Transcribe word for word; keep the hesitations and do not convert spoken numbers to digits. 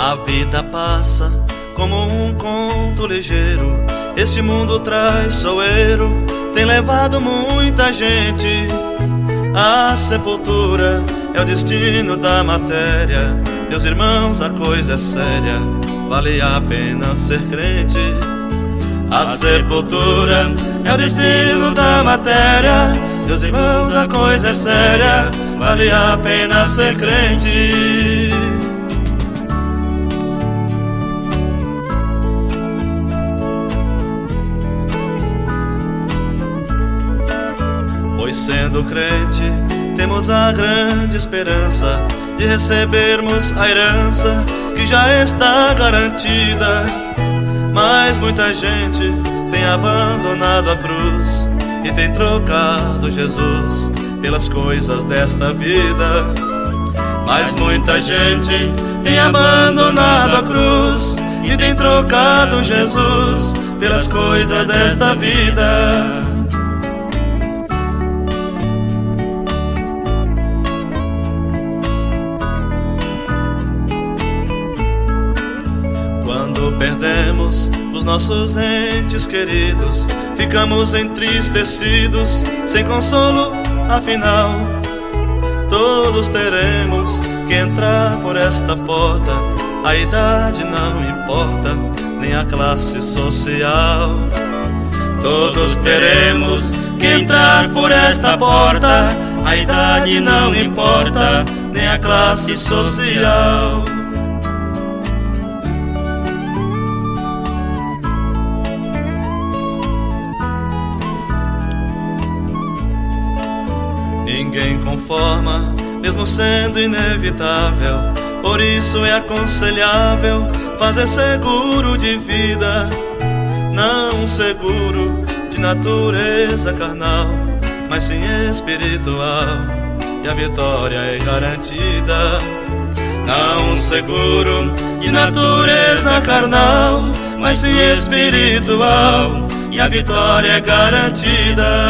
A vida passa como um conto ligeiro. Este mundo traiçoeiro tem levado muita gente à sepultura. É o destino da matéria. Meus irmãos, a coisa é séria, vale a pena ser crente. A sepultura é o destino da matéria. Meus irmãos, a coisa é séria, vale a pena ser crente. Pois sendo crente, temos a grande esperança de recebermos a herança que já está garantida. Mas muita gente tem abandonado a cruz e tem trocado Jesus pelas coisas desta vida. Mas muita gente tem abandonado a cruz e tem trocado Jesus pelas coisas desta vida. Quando perdemos os nossos entes queridos, ficamos entristecidos, sem consolo, afinal todos teremos que entrar por esta porta. A idade não importa, nem a classe social. Todos teremos que entrar por esta porta. A idade não importa, nem a classe social. Ninguém conforma, mesmo sendo inevitável. Por isso é aconselhável fazer seguro de vida, não um seguro de natureza carnal, mas sim espiritual, e a vitória é garantida. Não um seguro de natureza carnal, mas sim espiritual, e a vitória é garantida.